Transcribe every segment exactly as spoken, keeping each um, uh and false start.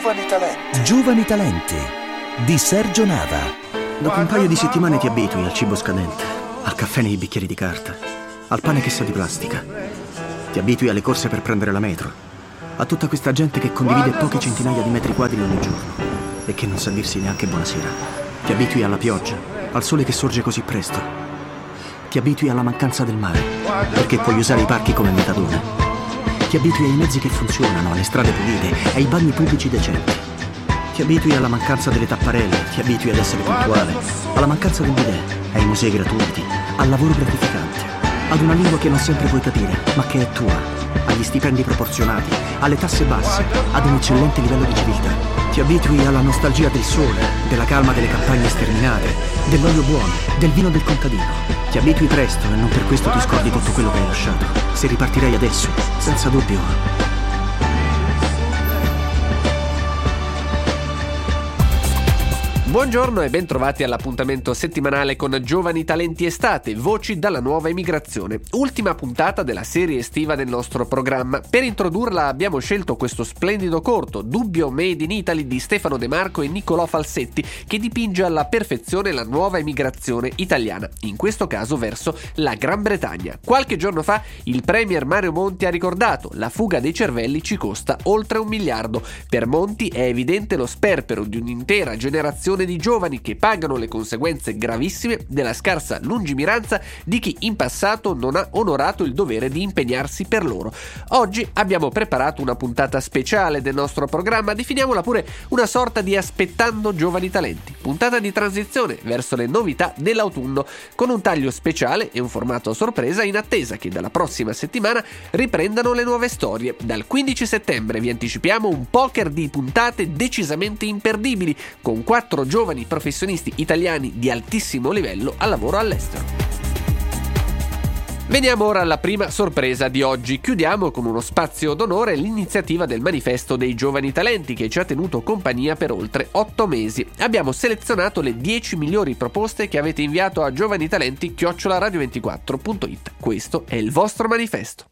Giovani Talenti. Giovani Talenti di Sergio Nava. Dopo un paio di settimane ti abitui al cibo scadente, al caffè nei bicchieri di carta, al pane che sa di plastica. Ti abitui alle corse per prendere la metro, a tutta questa gente che condivide poche centinaia di metri quadri ogni giorno e che non sa dirsi neanche buonasera. Ti abitui alla pioggia, al sole che sorge così presto. Ti abitui alla mancanza del mare, perché puoi usare i parchi come metadone. Ti abitui ai mezzi che funzionano, alle strade pulite, ai bagni pubblici decenti. Ti abitui alla mancanza delle tapparelle, ti abitui ad essere puntuale, alla mancanza del bidet, ai musei gratuiti, al lavoro gratificante, ad una lingua che non sempre puoi capire, ma che è tua, agli stipendi proporzionati, alle tasse basse, ad un eccellente livello di civiltà. Ti abitui alla nostalgia del sole, della calma delle campagne sterminate, dell'olio buono, del vino del contadino. Ti abitui presto e non per questo ti scordi tutto quello che hai lasciato. Se ripartirei adesso, senza dubbio. Buongiorno e ben trovati all'appuntamento settimanale con Giovani Talenti Estate, voci dalla nuova emigrazione. Ultima puntata della serie estiva del nostro programma. Per introdurla abbiamo scelto questo splendido corto, Dubbio Made in Italy di Stefano De Marco e Niccolò Falsetti, che dipinge alla perfezione la nuova emigrazione italiana, in questo caso verso la Gran Bretagna. Qualche giorno fa il premier Mario Monti ha ricordato: la fuga dei cervelli ci costa oltre un miliardo. Per Monti è evidente lo sperpero di un'intera generazione di giovani che pagano le conseguenze gravissime della scarsa lungimiranza di chi in passato non ha onorato il dovere di impegnarsi per loro. Oggi abbiamo preparato una puntata speciale del nostro programma, definiamola pure una sorta di Aspettando Giovani Talenti, puntata di transizione verso le novità dell'autunno, con un taglio speciale e un formato a sorpresa in attesa che dalla prossima settimana riprendano le nuove storie. Dal quindici settembre vi anticipiamo un poker di puntate decisamente imperdibili, con quattro giovani professionisti italiani di altissimo livello al lavoro all'estero. Veniamo ora alla prima sorpresa di oggi. Chiudiamo con uno spazio d'onore l'iniziativa del Manifesto dei Giovani Talenti, che ci ha tenuto compagnia per oltre otto mesi. Abbiamo selezionato le dieci migliori proposte che avete inviato a giovanitalenti chiocciola radio ventiquattro punto it. Questo è il vostro manifesto.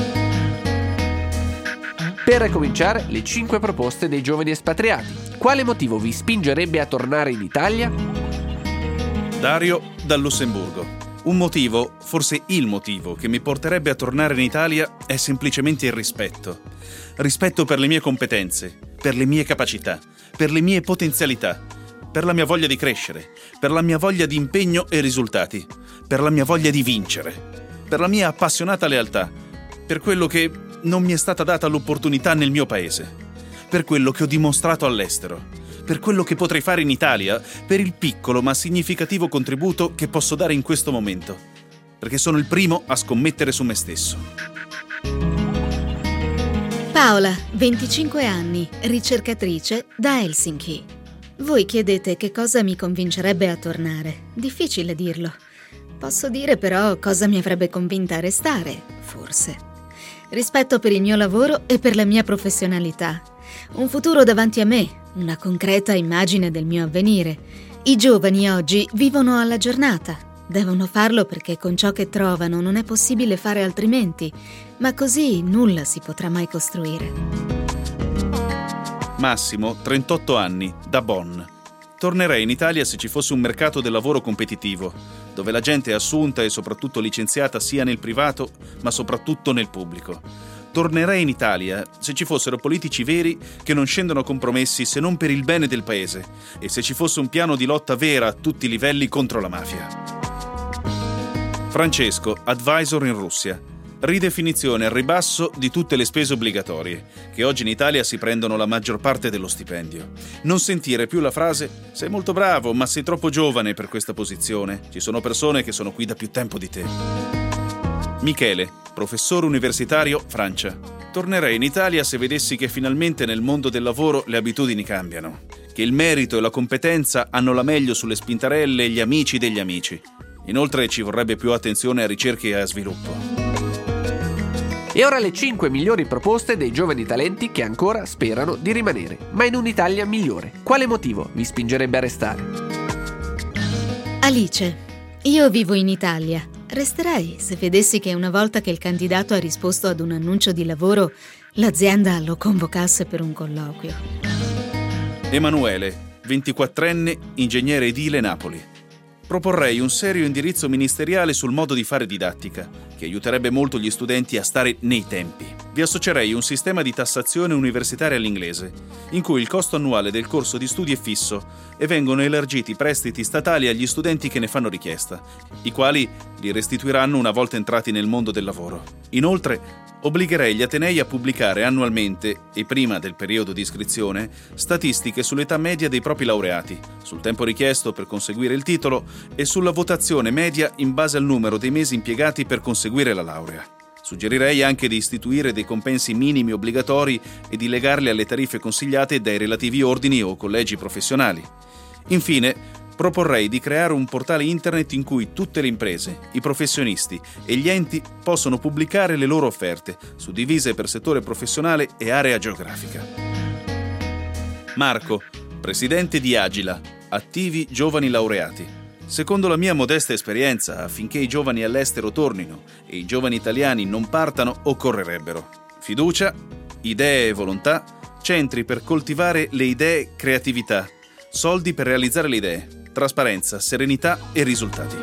Per cominciare, le cinque proposte dei giovani espatriati. Quale motivo vi spingerebbe a tornare in Italia? Dario, dal Lussemburgo. Un motivo, forse il motivo, che mi porterebbe a tornare in Italia è semplicemente il rispetto. Rispetto per le mie competenze, per le mie capacità, per le mie potenzialità, per la mia voglia di crescere, per la mia voglia di impegno e risultati, per la mia voglia di vincere, per la mia appassionata lealtà, per quello che non mi è stata data l'opportunità nel mio paese, per quello che ho dimostrato all'estero, per quello che potrei fare in Italia, per il piccolo ma significativo contributo che posso dare in questo momento, perché sono il primo a scommettere su me stesso. Paola, venticinque anni, ricercatrice da Helsinki. Voi chiedete che cosa mi convincerebbe a tornare. Difficile dirlo. Posso dire però cosa mi avrebbe convinta a restare, forse. Rispetto per il mio lavoro e per la mia professionalità. Un futuro davanti a me, una concreta immagine del mio avvenire. I giovani oggi vivono alla giornata. Devono farlo perché con ciò che trovano non è possibile fare altrimenti, ma così nulla si potrà mai costruire. Massimo, trentotto anni, da Bonn. Tornerei in Italia se ci fosse un mercato del lavoro competitivo, dove la gente è assunta e soprattutto licenziata sia nel privato, ma soprattutto nel pubblico. Tornerei in Italia se ci fossero politici veri che non scendono a compromessi se non per il bene del paese e se ci fosse un piano di lotta vera a tutti i livelli contro la mafia. Francesco, advisor in Russia. Ridefinizione al ribasso di tutte le spese obbligatorie, che oggi in Italia si prendono la maggior parte dello stipendio. Non sentire più la frase «sei molto bravo, ma sei troppo giovane per questa posizione. Ci sono persone che sono qui da più tempo di te». Michele, professore universitario, Francia. Tornerei in Italia se vedessi che finalmente nel mondo del lavoro le abitudini cambiano, che il merito e la competenza hanno la meglio sulle spintarelle e gli amici degli amici. Inoltre ci vorrebbe più attenzione a ricerca e a sviluppo. E ora le cinque migliori proposte dei giovani talenti che ancora sperano di rimanere, ma in un'Italia migliore. Quale motivo vi spingerebbe a restare? Alice, io vivo in Italia. Resterei se vedessi che una volta che il candidato ha risposto ad un annuncio di lavoro, l'azienda lo convocasse per un colloquio. Emanuele, ventiquattrenne, ingegnere edile, Napoli. Proporrei un serio indirizzo ministeriale sul modo di fare didattica, che aiuterebbe molto gli studenti a stare nei tempi. Vi associerei un sistema di tassazione universitaria all'inglese, in cui il costo annuale del corso di studi è fisso e vengono elargiti prestiti statali agli studenti che ne fanno richiesta, i quali li restituiranno una volta entrati nel mondo del lavoro. Inoltre, obbligherei gli atenei a pubblicare annualmente, e prima del periodo di iscrizione, statistiche sull'età media dei propri laureati, sul tempo richiesto per conseguire il titolo e sulla votazione media in base al numero dei mesi impiegati per conseguire la laurea. Suggerirei anche di istituire dei compensi minimi obbligatori e di legarli alle tariffe consigliate dai relativi ordini o collegi professionali. Infine, proporrei di creare un portale internet in cui tutte le imprese, i professionisti e gli enti possono pubblicare le loro offerte, suddivise per settore professionale e area geografica. Marco, presidente di Agila, attivi giovani laureati. Secondo la mia modesta esperienza, affinché i giovani all'estero tornino e i giovani italiani non partano, occorrerebbero fiducia, idee e volontà, centri per coltivare le idee, creatività, soldi per realizzare le idee, trasparenza, serenità e risultati.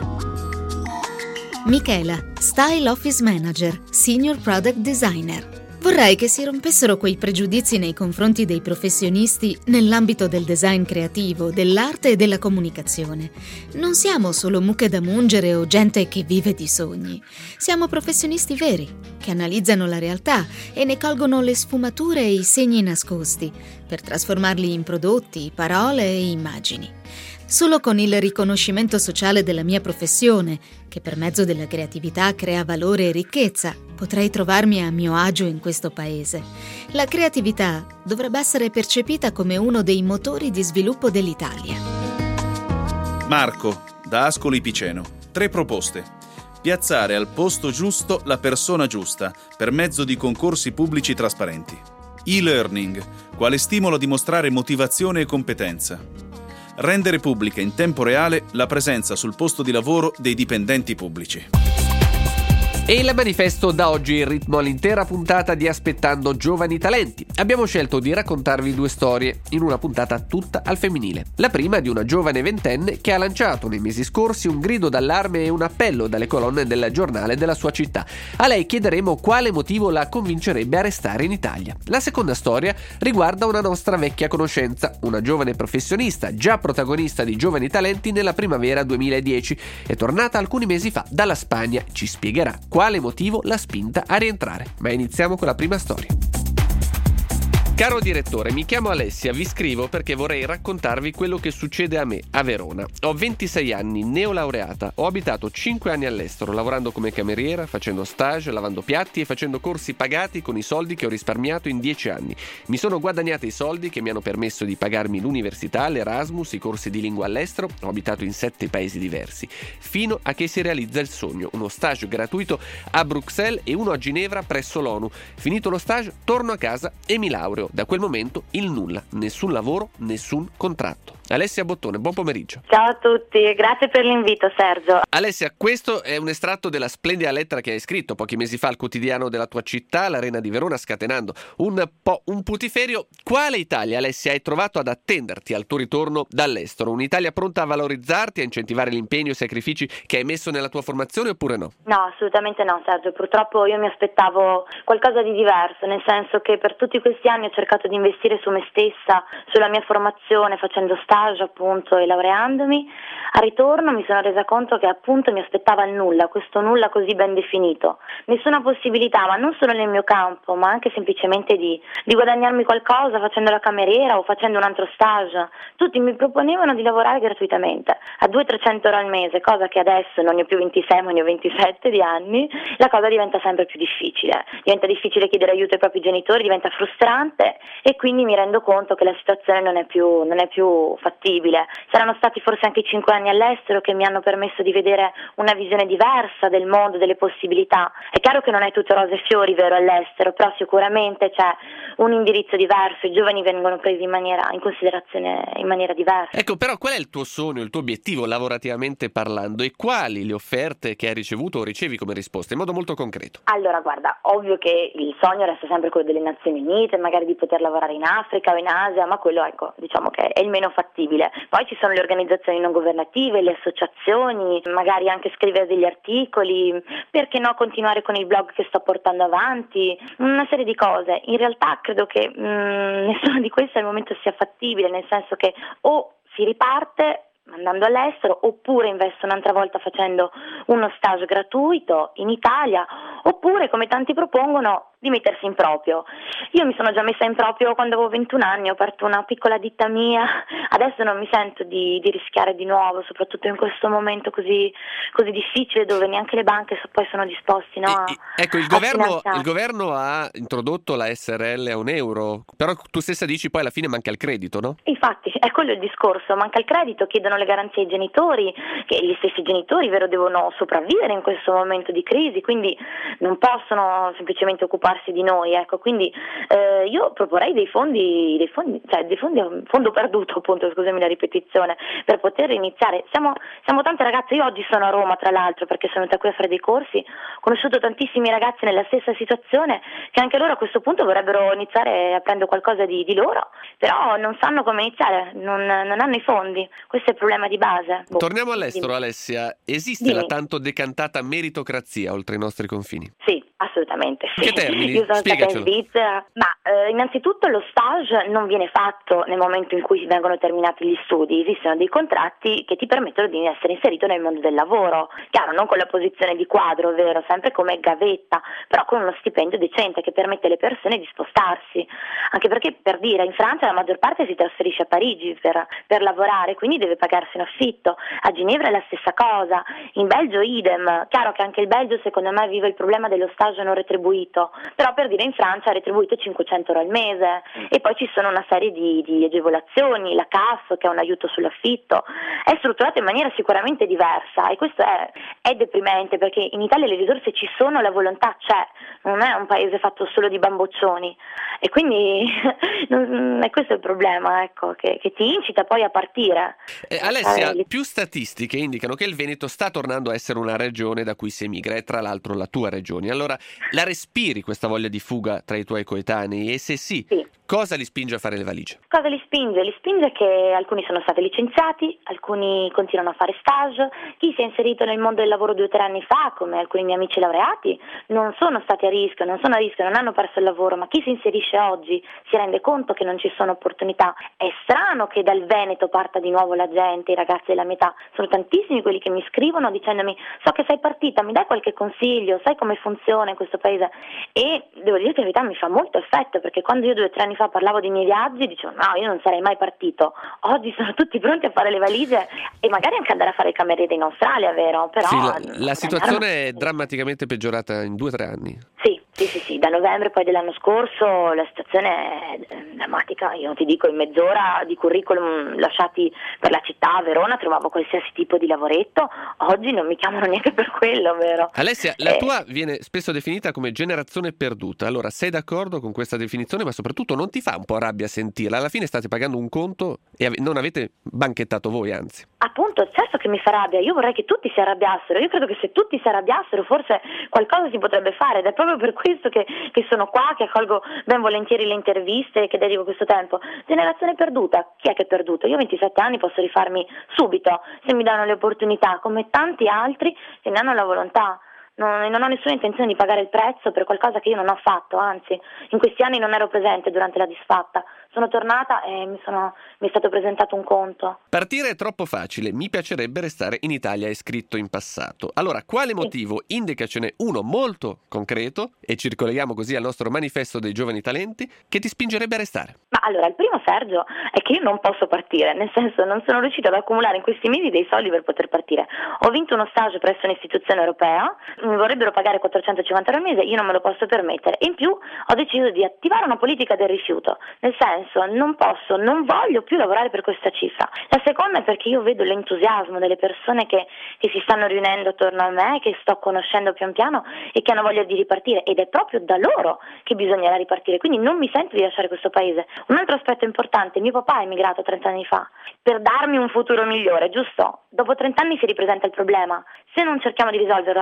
Michela, Style Office Manager, Senior Product Designer. Vorrei che si rompessero quei pregiudizi nei confronti dei professionisti nell'ambito del design creativo, dell'arte e della comunicazione. Non siamo solo mucche da mungere o gente che vive di sogni. Siamo professionisti veri, che analizzano la realtà e ne colgono le sfumature e i segni nascosti, per trasformarli in prodotti, parole e immagini. Solo con il riconoscimento sociale della mia professione, che per mezzo della creatività crea valore e ricchezza, potrei trovarmi a mio agio in questo paese. La creatività dovrebbe essere percepita come uno dei motori di sviluppo dell'Italia. Marco, da Ascoli Piceno. Tre proposte. Piazzare al posto giusto la persona giusta per mezzo di concorsi pubblici trasparenti. E-learning, quale stimolo a dimostrare motivazione e competenza. Rendere pubblica in tempo reale la presenza sul posto di lavoro dei dipendenti pubblici. E il manifesto dà oggi il ritmo all'intera puntata di Aspettando Giovani Talenti. Abbiamo scelto di raccontarvi due storie, in una puntata tutta al femminile. La prima di una giovane ventenne che ha lanciato nei mesi scorsi un grido d'allarme e un appello dalle colonne del giornale della sua città. A lei chiederemo quale motivo la convincerebbe a restare in Italia. La seconda storia riguarda una nostra vecchia conoscenza, una giovane professionista, già protagonista di Giovani Talenti nella primavera duemiladieci. È tornata alcuni mesi fa dalla Spagna. Ci spiegherà quale motivo l'ha spinta a rientrare. Ma iniziamo con la prima storia. Caro direttore, mi chiamo Alessia, vi scrivo perché vorrei raccontarvi quello che succede a me, a Verona. Ho ventisei anni, neolaureata, ho abitato cinque anni all'estero, lavorando come cameriera, facendo stage, lavando piatti e facendo corsi pagati con i soldi che ho risparmiato in dieci anni. Mi sono guadagnata i soldi che mi hanno permesso di pagarmi l'università, l'Erasmus, i corsi di lingua all'estero, ho abitato in sette paesi diversi, fino a che si realizza il sogno, uno stage gratuito a Bruxelles e uno a Ginevra presso l'ONU. Finito lo stage, torno a casa e mi laureo. Da quel momento il nulla, nessun lavoro, nessun contratto. Alessia Bottone, buon pomeriggio. Ciao a tutti, grazie per l'invito Sergio. Alessia, questo è un estratto della splendida lettera che hai scritto pochi mesi fa al quotidiano della tua città, l'Arena di Verona, scatenando un po' un putiferio. Quale Italia, Alessia, hai trovato ad attenderti al tuo ritorno dall'estero? Un'Italia pronta a valorizzarti, a incentivare l'impegno e i sacrifici che hai messo nella tua formazione oppure no? No, assolutamente no Sergio, purtroppo io mi aspettavo qualcosa di diverso, nel senso che per tutti questi anni ho cercato di investire su me stessa, sulla mia formazione, facendo stage appunto e laureandomi. Al ritorno mi sono resa conto che appunto mi aspettava il nulla, questo nulla così ben definito, nessuna possibilità, ma non solo nel mio campo, ma anche semplicemente di, di guadagnarmi qualcosa facendo la cameriera o facendo un altro stage. Tutti mi proponevano di lavorare gratuitamente a duecento trecento euro al mese, cosa che adesso non ne ho più ventisei ma ne ho ventisette di anni. La cosa diventa sempre più difficile, diventa difficile chiedere aiuto ai propri genitori, diventa frustrante e quindi mi rendo conto che la situazione non è più, non è più fattibile. Saranno stati forse anche cinque anni all'estero che mi hanno permesso di vedere una visione diversa del mondo, delle possibilità. È chiaro che non è tutto rose e fiori, vero, all'estero, però sicuramente c'è un indirizzo diverso, i giovani vengono presi in maniera in considerazione in maniera diversa. Ecco, però qual è il tuo sogno, il tuo obiettivo lavorativamente parlando e quali le offerte che hai ricevuto o ricevi come risposta, in modo molto concreto? Allora, guarda, ovvio che il sogno resta sempre quello delle Nazioni Unite, magari di poter lavorare in Africa o in Asia, ma quello ecco diciamo che è il meno fattibile. Poi ci sono le organizzazioni non governative, le associazioni, magari anche scrivere degli articoli, perché no continuare con il blog che sto portando avanti, una serie di cose. In realtà credo che mh, nessuno di questi al momento sia fattibile, nel senso che o si riparte andando all'estero oppure investo un'altra volta facendo uno stage gratuito in Italia, oppure come tanti propongono di mettersi in proprio. Io mi sono già messa in proprio quando avevo ventuno anni, ho aperto una piccola ditta mia, adesso non mi sento di, di rischiare di nuovo, soprattutto in questo momento così, così difficile dove neanche le banche so, poi sono disposti no, a, ecco il governo, il governo ha introdotto la S R L a un euro, però tu stessa dici poi alla fine manca il credito, no? Infatti è quello il discorso, manca il credito, chiedono le garanzie ai genitori, che gli stessi genitori vero devono sopravvivere in questo momento di crisi, quindi non possono semplicemente occuparsi di noi, ecco, quindi eh, io proporrei dei fondi, dei fondi, cioè dei fondi a un fondo perduto, appunto, scusami la ripetizione, per poter iniziare. Siamo, siamo tante ragazze, io oggi sono a Roma tra l'altro perché sono venuta qui a fare dei corsi, ho conosciuto tantissimi ragazzi nella stessa situazione che anche loro a questo punto vorrebbero iniziare a prendere qualcosa di, di loro, però non sanno come iniziare, non, non hanno i fondi, questo è il problema di base. Boh. Torniamo all'estero. Dimmi. Alessia, esiste Dimmi. La tanto decantata meritocrazia oltre i nostri confini? Sì, assolutamente sì. Che termini? Io sono Spiegacelo. stata in Svizzera, ma eh, innanzitutto lo stage non viene fatto nel momento in cui vengono terminati gli studi, esistono dei contratti che ti permettono di essere inserito nel mondo del lavoro, chiaro non con la posizione di quadro, vero, sempre come gavetta, però con uno stipendio decente che permette alle persone di spostarsi, anche perché per dire in Francia la maggior parte si trasferisce a Parigi per, per lavorare, quindi deve pagarsi un affitto, a Ginevra è la stessa cosa, in Belgio idem, chiaro che anche il Belgio secondo me vive il problema dello stage non retribuito, però per dire in Francia è retribuito cinquecento euro al mese e poi ci sono una serie di, di agevolazioni, la C A F che è un aiuto sull'affitto, è strutturato in maniera sicuramente diversa e questo è, è deprimente perché in Italia le risorse ci sono, la volontà c'è, non è un paese fatto solo di bamboccioni e quindi non, è questo il problema, ecco, che, che ti incita poi a partire. Eh, Alessia, eh, più statistiche indicano che il Veneto sta tornando a essere una regione da cui si emigra, e tra l'altro la tua regione. Allora, la respiri questa voglia di fuga tra i tuoi coetanei? E se sì, sì. Cosa li spinge a fare le valigie? Cosa li spinge? Li spinge che alcuni sono stati licenziati, alcuni continuano a fare stage, chi si è inserito nel mondo del lavoro due o tre anni fa, come alcuni miei amici laureati, non sono stati a rischio, non sono a rischio, non hanno perso il lavoro, ma chi si inserisce oggi si rende conto che non ci sono opportunità. È strano che dal Veneto parta di nuovo la gente, i ragazzi della mia età, sono tantissimi quelli che mi scrivono dicendomi so che sei partita, mi dai qualche consiglio, sai come funziona in questo paese? E devo dire che in verità mi fa molto effetto, perché quando io due o tre anni fa parlavo dei miei viaggi, dicevo no, io non sarei mai partito. Oggi sono tutti pronti a fare le valigie e magari anche andare a fare il cameriere in Australia, vero? Però sì, la, la situazione è drammaticamente peggiorata in due o tre anni. Sì, sì, sì, sì, da novembre poi dell'anno scorso la situazione è drammatica. Io ti dico, in mezz'ora di curriculum lasciati per la città a Verona trovavo qualsiasi tipo di lavoretto, oggi non mi chiamano neanche per quello, vero? Alessia, la eh. tua viene spesso definita come generazione perduta, allora sei d'accordo con questa definizione, ma soprattutto non ti fa un po' rabbia sentirla? Alla fine state pagando un conto e ave- non avete banchettato voi, anzi. Appunto, certo che mi fa rabbia, io vorrei che tutti si arrabbiassero, io credo che se tutti si arrabbiassero forse qualcosa si potrebbe fare ed è proprio per questo che, che sono qua, che accolgo ben volentieri le interviste e che dedico questo tempo. Generazione perduta, chi è che è perduto? Io ho ventisette anni, posso rifarmi subito se mi danno le opportunità, come tanti altri che ne hanno la volontà. Non, non ho nessuna intenzione di pagare il prezzo per qualcosa che io non ho fatto, anzi, in questi anni non ero presente durante la disfatta. Sono tornata e mi, sono, mi è stato presentato un conto. Partire è troppo facile, mi piacerebbe restare in Italia, è scritto in passato. Allora, quale motivo? Indicacene uno molto concreto, e ci ricolleghiamo così al nostro manifesto dei giovani talenti, che ti spingerebbe a restare. Ma allora, il primo, Sergio, è che io non posso partire, nel senso non sono riuscita ad accumulare in questi mesi dei soldi per poter partire. Ho vinto uno stage presso un'istituzione europea, mi vorrebbero pagare quattrocentocinquanta euro al mese, io non me lo posso permettere, e in più ho deciso di attivare una politica del rifiuto, nel senso non posso, non voglio più lavorare per questa cifra. La seconda è perché io vedo l'entusiasmo delle persone che, che si stanno riunendo attorno a me, che sto conoscendo pian piano e che hanno voglia di ripartire, ed è proprio da loro che bisognerà ripartire, quindi non mi sento di lasciare questo paese. Un altro aspetto importante, mio papà è emigrato trenta anni fa per darmi un futuro migliore, giusto? Dopo trenta anni si ripresenta il problema, se non cerchiamo di risolverlo alla base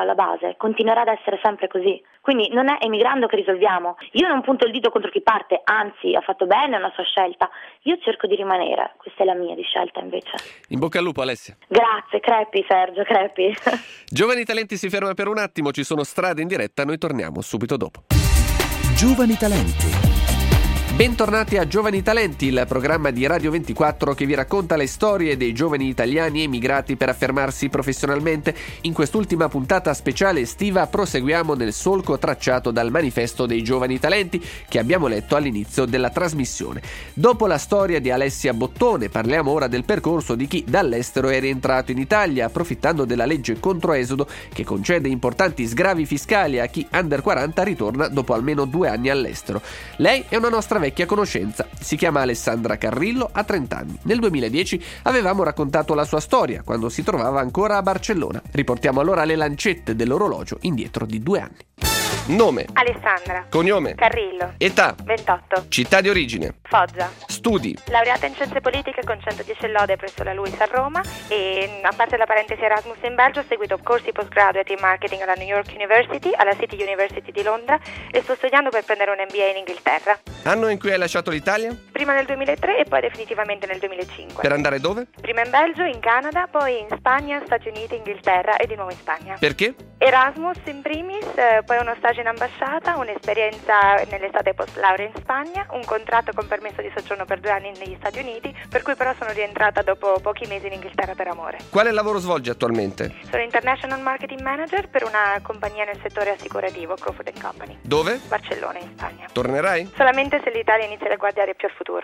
base, continuerà ad essere sempre così. Quindi non è emigrando che risolviamo. Io non punto il dito contro chi parte, anzi ha fatto bene, è una sua scelta. Io cerco di rimanere, questa è la mia di scelta invece. In bocca al lupo, Alessia. Grazie, crepi Sergio, crepi. Giovani Talenti si ferma per un attimo, ci sono strade in diretta, noi torniamo subito dopo. Giovani Talenti. Bentornati a Giovani Talenti, il programma di Radio ventiquattro che vi racconta le storie dei giovani italiani emigrati per affermarsi professionalmente. In quest'ultima puntata speciale estiva proseguiamo nel solco tracciato dal manifesto dei giovani talenti che abbiamo letto all'inizio della trasmissione. Dopo la storia di Alessia Bottone, parliamo ora del percorso di chi dall'estero è rientrato in Italia approfittando della legge contro esodo che concede importanti sgravi fiscali a chi under quaranta ritorna dopo almeno due anni all'estero. Lei è una nostra vecchia conoscenza, si chiama Alessandra Carrillo, ha trenta anni. Nel duemiladieci avevamo raccontato la sua storia quando si trovava ancora a Barcellona. Riportiamo allora le lancette dell'orologio indietro di due anni. Nome: Alessandra. Cognome: Carrillo. Età: ventotto. Città di origine: Foggia. Studi: Laureata in scienze politiche con centodieci lode presso la LUISS a Roma e, a parte la parentesi Erasmus in Belgio, ho seguito corsi postgraduate in marketing alla New York University, alla City University di Londra e sto studiando per prendere un M B A in Inghilterra. Anno in cui hai lasciato l'Italia? Prima nel duemilatré e poi definitivamente nel duemilacinque. Per andare dove? Prima in Belgio, in Canada, poi in Spagna, Stati Uniti, Inghilterra e di nuovo in Spagna. Perché? Erasmus in primis, eh, poi uno stage in ambasciata, un'esperienza nell'estate post laurea in Spagna, un contratto con permesso di soggiorno per due anni negli Stati Uniti, per cui però sono rientrata dopo pochi mesi in Inghilterra per amore. Quale lavoro svolgi attualmente? Sono International Marketing Manager per una compagnia nel settore assicurativo, Crawford and Company. Dove? Barcellona, in Spagna. Tornerai? Solamente se l'Italia inizia a guardare più al futuro.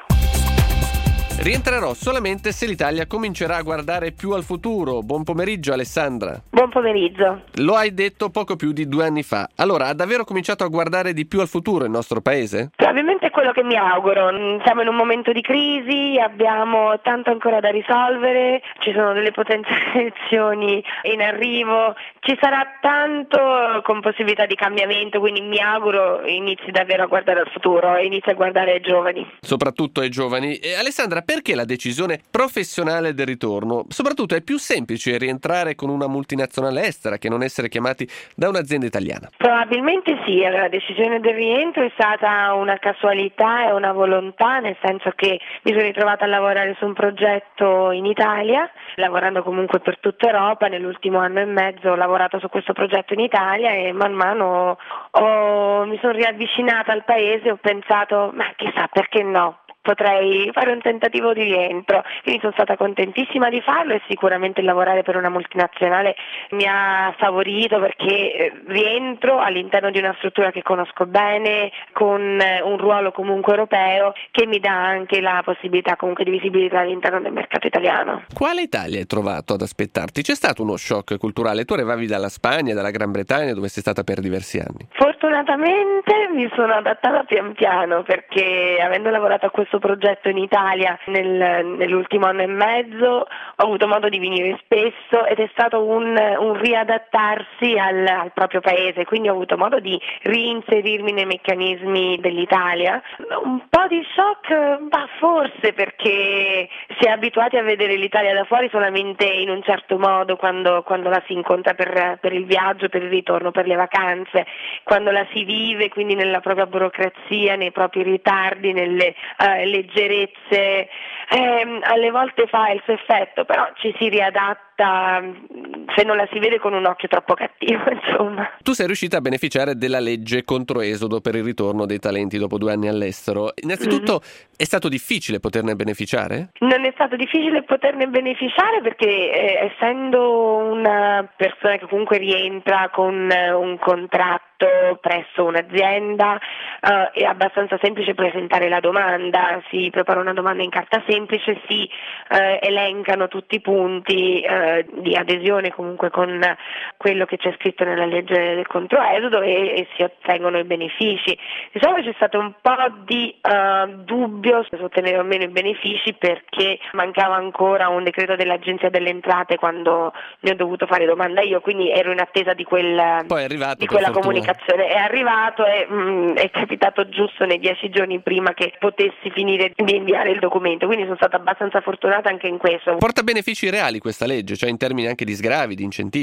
Rientrerò solamente se l'Italia comincerà a guardare più al futuro. Buon pomeriggio, Alessandra. Buon pomeriggio. Lo hai detto poco più di due anni fa. Allora, ha davvero cominciato a guardare di più al futuro il nostro paese? Probabilmente è quello che mi auguro. Siamo in un momento di crisi, abbiamo tanto ancora da risolvere, ci sono delle potenziali elezioni in arrivo, ci sarà tanto con possibilità di cambiamento, quindi mi auguro inizi davvero a guardare al futuro e inizi a guardare ai giovani. Soprattutto ai giovani. E Alessandra, perché la decisione professionale del ritorno? Soprattutto è più semplice rientrare con una multinazionale estera che non essere chiamati da un'azienda italiana? Probabilmente sì, la decisione del rientro è stata una casualità e una volontà, nel senso che mi sono ritrovata a lavorare su un progetto in Italia, lavorando comunque per tutta Europa. Nell'ultimo anno e mezzo ho lavorato su questo progetto in Italia e man mano ho, mi sono riavvicinata al paese e ho pensato, ma chissà, perché no? Potrei fare un tentativo di rientro, quindi sono stata contentissima di farlo e sicuramente lavorare per una multinazionale mi ha favorito perché rientro all'interno di una struttura che conosco bene, con un ruolo comunque europeo che mi dà anche la possibilità comunque di visibilità all'interno del mercato italiano. Quale Italia hai trovato ad aspettarti? C'è stato uno shock culturale? Tu arrivavi dalla Spagna, dalla Gran Bretagna, dove sei stata per diversi anni. Fortunatamente mi sono adattata pian piano perché avendo lavorato a questo progetto in Italia nel, nell'ultimo anno e mezzo ho avuto modo di venire spesso ed è stato un, un riadattarsi al, al proprio paese, quindi ho avuto modo di reinserirmi nei meccanismi dell'Italia. Un po' di shock, ma forse perché si è abituati a vedere l'Italia da fuori solamente in un certo modo quando, quando la si incontra per, per il viaggio, per il ritorno, per le vacanze, quando la si vive quindi nella propria burocrazia, nei propri ritardi, nelle uh, leggerezze, eh, alle volte fa il suo effetto, però ci si riadatta se non la si vede con un occhio troppo cattivo, insomma. Tu sei riuscita a beneficiare della legge contro esodo per il ritorno dei talenti dopo due anni all'estero. Innanzitutto mm-hmm. è stato difficile poterne beneficiare? Non è stato difficile poterne beneficiare perché eh, essendo una persona che comunque rientra con eh, un contratto presso un'azienda eh, è abbastanza semplice presentare la domanda, si prepara una domanda in carta semplice, si eh, elencano tutti i punti eh, di adesione comunque con quello che c'è scritto nella legge del controesodo e, e si ottengono i benefici. Diciamo che c'è stato un po' di uh, dubbio su ottenere o meno i benefici perché mancava ancora un decreto dell'Agenzia delle Entrate quando ne ho dovuto fare domanda io, quindi ero in attesa di, quel, Poi è arrivato, di quella per comunicazione. È arrivato e mh, è capitato giusto nei dieci giorni prima che potessi finire di inviare il documento, quindi sono stata abbastanza fortunata anche in questo. Porta benefici reali questa legge, cioè in termini anche di sgravi, di incentivi? Sì.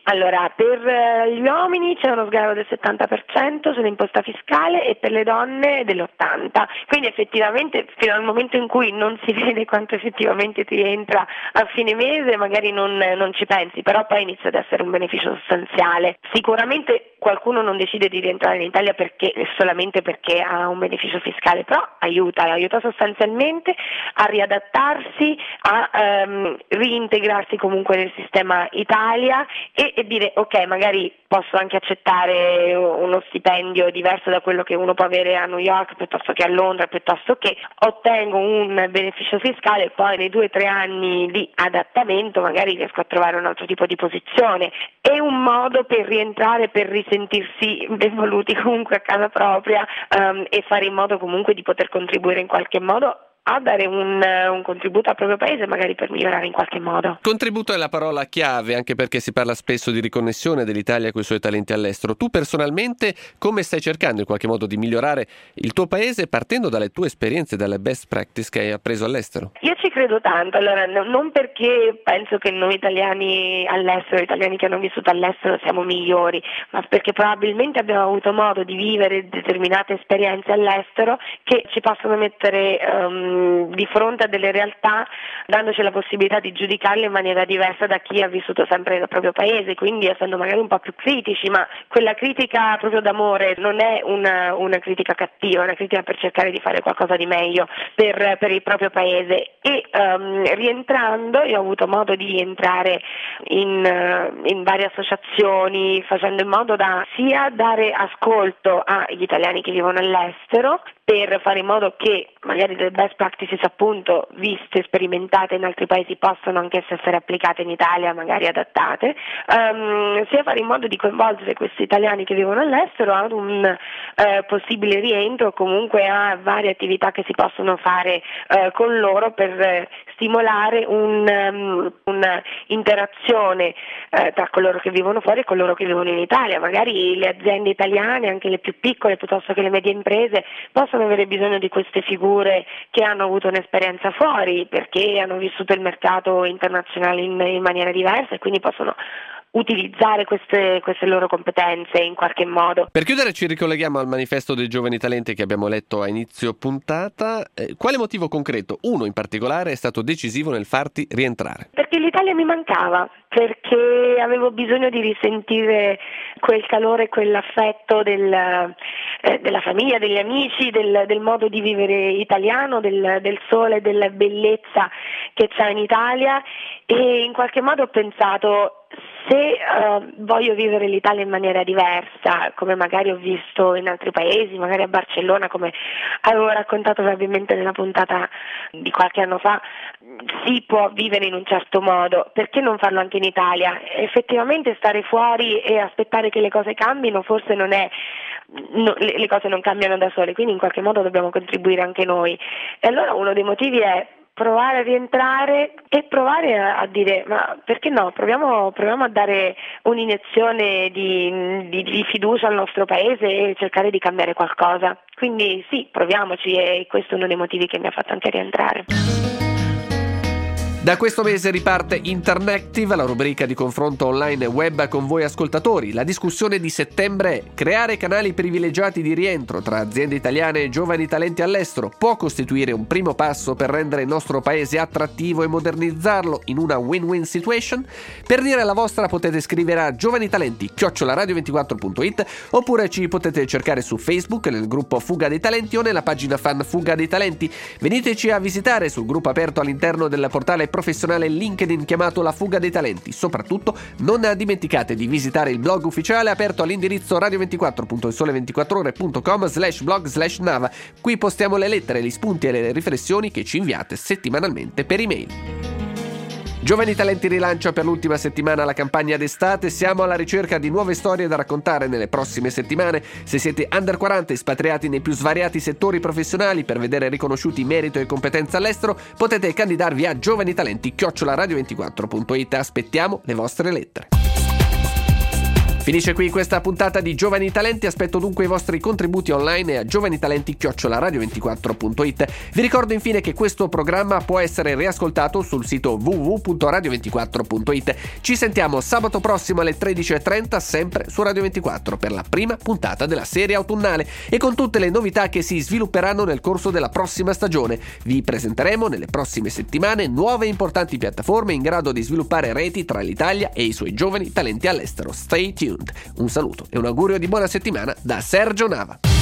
Allora, per gli uomini c'è uno sgravio del settanta per cento sull'imposta fiscale e per le donne dell'ottanta per cento, quindi effettivamente fino al momento in cui non si vede quanto effettivamente ti rientra a fine mese magari non, non ci pensi, però poi inizia ad essere un beneficio sostanziale. Sicuramente qualcuno non decide di rientrare in Italia perché, solamente perché ha un beneficio fiscale, però aiuta, aiuta sostanzialmente a riadattarsi, a ehm, reintegrarsi comunque nel sistema Italia e, e dire ok, magari posso anche accettare uno stipendio diverso da quello che uno può avere a New York piuttosto che a Londra, piuttosto che ottengo un beneficio fiscale e poi nei due o tre anni di adattamento magari riesco a trovare un altro tipo di posizione. È un modo per rientrare, per risentirsi benvoluti comunque a casa propria um, e fare in modo comunque di poter contribuire in qualche modo a dare un, un contributo al proprio paese, magari per migliorare in qualche modo. Contributo è la parola chiave, anche perché si parla spesso di riconnessione dell'Italia con i suoi talenti all'estero. Tu personalmente come stai cercando in qualche modo di migliorare il tuo paese partendo dalle tue esperienze, dalle best practice che hai appreso all'estero? Io ci credo tanto, allora non perché penso che noi italiani all'estero, italiani che hanno vissuto all'estero siamo migliori, ma perché probabilmente abbiamo avuto modo di vivere determinate esperienze all'estero che ci possono mettere um, di fronte a delle realtà dandoci la possibilità di giudicarle in maniera diversa da chi ha vissuto sempre nel proprio paese, quindi essendo magari un po' più critici, ma quella critica proprio d'amore non è una, una critica cattiva, è una critica per cercare di fare qualcosa di meglio per, per il proprio paese. E um, rientrando, io ho avuto modo di entrare in, in varie associazioni facendo in modo da sia dare ascolto agli italiani che vivono all'estero per fare in modo che magari delle best practices appunto viste, sperimentate in altri paesi possano anche essere applicate in Italia, magari adattate, um, sia fare in modo di coinvolgere questi italiani che vivono all'estero ad un uh, possibile rientro o comunque a varie attività che si possono fare uh, con loro per uh, stimolare un, um, un'interazione uh, tra coloro che vivono fuori e coloro che vivono in Italia. Magari le aziende italiane, anche le più piccole piuttosto che le medie imprese, possono avere bisogno di queste figure che hanno avuto un'esperienza fuori perché hanno vissuto il mercato internazionale in, in maniera diversa e quindi possono utilizzare queste, queste loro competenze in qualche modo. Per chiudere ci ricolleghiamo al manifesto dei giovani talenti che abbiamo letto a inizio puntata. Eh, quale motivo concreto, uno in particolare, è stato decisivo nel farti rientrare? Perché l'Italia mi mancava, perché avevo bisogno di risentire quel calore, quell'affetto del, eh, della famiglia, degli amici, del, del modo di vivere italiano, del, del sole, della bellezza che c'è in Italia e in qualche modo ho pensato se uh, voglio vivere l'Italia in maniera diversa, come magari ho visto in altri paesi, magari a Barcellona, come avevo raccontato probabilmente nella puntata di qualche anno fa, si può vivere in un certo modo, perché non farlo anche in Italia? Effettivamente stare fuori e aspettare che le cose cambino forse non è, no, le, le cose non cambiano da sole, quindi in qualche modo dobbiamo contribuire anche noi. E allora uno dei motivi è provare a rientrare e provare a, a dire ma perché no, proviamo, proviamo a dare un'iniezione di, di, di fiducia al nostro paese e cercare di cambiare qualcosa. Quindi sì, proviamoci e questo è uno dei motivi che mi ha fatto anche rientrare. Da questo mese riparte Internactive, la rubrica di confronto online web con voi ascoltatori. La discussione di settembre è: creare canali privilegiati di rientro tra aziende italiane e giovani talenti all'estero può costituire un primo passo per rendere il nostro paese attrattivo e modernizzarlo in una win-win situation? Per dire la vostra potete scrivere a giovanitalenti chiocciola radio ventiquattro punto it oppure ci potete cercare su Facebook nel gruppo Fuga dei Talenti o nella pagina fan Fuga dei Talenti. Veniteci a visitare sul gruppo aperto all'interno del portale professionale LinkedIn chiamato La Fuga dei Talenti. Soprattutto non dimenticate di visitare il blog ufficiale aperto all'indirizzo radio ventiquattro punto il sole ventiquattro ore punto com slash blog slash nav. Qui postiamo le lettere, gli spunti e le riflessioni che ci inviate settimanalmente per email. Giovani Talenti rilancia per l'ultima settimana la campagna d'estate. Siamo alla ricerca di nuove storie da raccontare nelle prossime settimane. Se siete under quaranta espatriati nei più svariati settori professionali per vedere riconosciuti merito e competenza all'estero, potete candidarvi a giovanitalenti chiocciola radio ventiquattro punto it. Aspettiamo le vostre lettere. Finisce qui questa puntata di Giovani Talenti, aspetto dunque i vostri contributi online a giovanitalenti chiocciola radio ventiquattro punto it. Vi ricordo infine che questo programma può essere riascoltato sul sito w w w punto radio ventiquattro punto it. Ci sentiamo sabato prossimo alle tredici e trenta sempre su Radio ventiquattro per la prima puntata della serie autunnale e con tutte le novità che si svilupperanno nel corso della prossima stagione. Vi presenteremo nelle prossime settimane nuove importanti piattaforme in grado di sviluppare reti tra l'Italia e i suoi giovani talenti all'estero. Stay tuned. Un saluto e un augurio di buona settimana da Sergio Nava.